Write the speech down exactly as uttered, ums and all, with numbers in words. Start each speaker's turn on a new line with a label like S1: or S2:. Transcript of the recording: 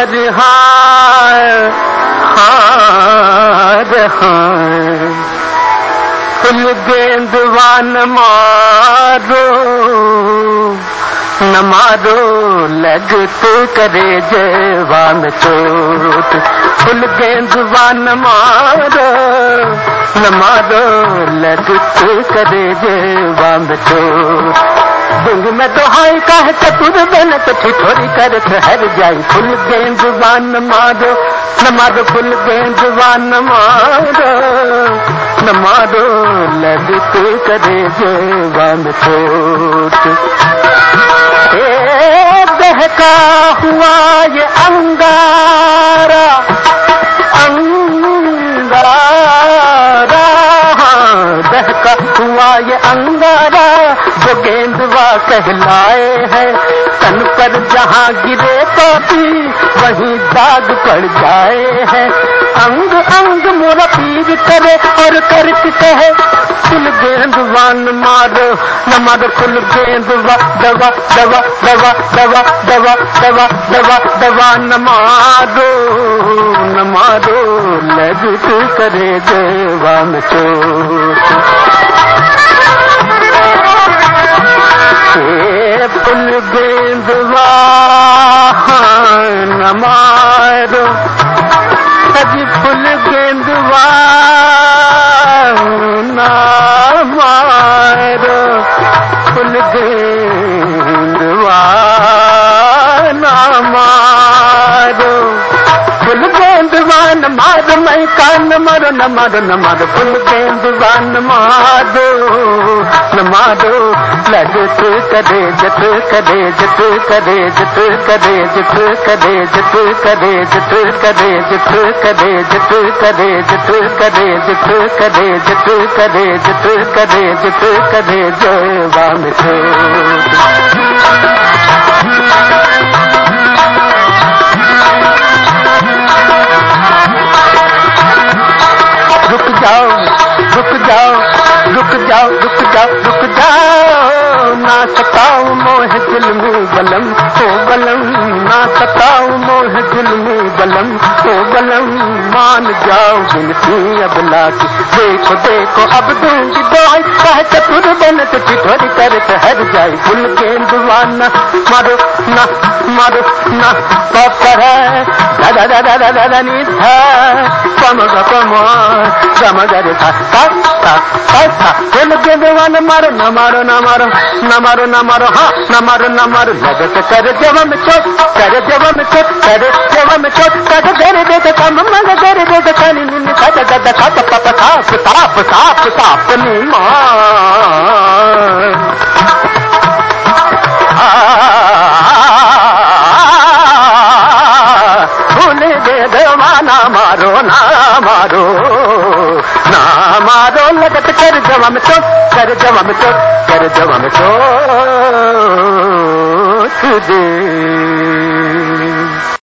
S1: हार हार हार हार फुल गेंदवा न मारो न मारो लगते करे जेवा में चोट। फुल गेंदवा न मारो न मारो लगते करे जेवा में चोट। दुंग में तो हाई का है चतुर बन तो ठिठोरी कर ठहर जाई। फुल गेंदवा न मारो न मारो फुल गेंदवा न मारो न मारो लगते करे जेवा में चोट। ए बहका हुआ ये अंगारा अंगारा बहका हुआ ये अंगारा जो गेंदवा कहलाए है। तन पर जहाँ गिरे तो भी वहीं दाग पड़ जाए है। अंग अंग मोरा पीर करे और करके कहे फुल गेंदवा न मारो न मारो फुल गेंदवा दवा दवा दवा दवा दवा दवा दवा दवा न मारो न मारो लगते करे देवा में चोट। फुल गेंदवा न मारो सजी फुल गेंदवा न मारो फुल गेंदवा न मारो फुल गेंदवा न मारो मैं कान मारो न मारो न मारो फुल गेंदवा न मारो न मारो लगते करे जत करे जत करे जत करे जत करे जत करे जत करे जत करे जत करे जत करे जत करे जत करे जत करे जत करे जेवा में रुक जाओ रुक जाओ रुक जाओ रुक जाओ रुक जाओ ना सताओ मोह जुल्मी बलम हो बलम ना सताओ मोह जुल्मी बलम हो बलम मान जाओ बिनती अबला की। देखो देखो अब दूंगी दुआई कह चतुर बन तो ठिठोरी कर ठहर जाए। फुल गेंदवा न मारो न मारो न पर है दादा दादा दादा दादा नी था पम गम गम गर था था था था। फुल गेंदवा न मारो न मारो न मारो न मारो न मारो हाँ न मारो न मारो लगत कर जेवा में चोट कर जेवा में चोट कर जेवा में चोट कर दे दे दे कम मग दे दे दे कनी नी का दा दा का ता ता साफ साफ साफ साफ नी मां भूल दे देवाना मारो ना मारो ना मारो लगत कर जवा में चोट कर जवा में चोट कर जवा में चोट दे।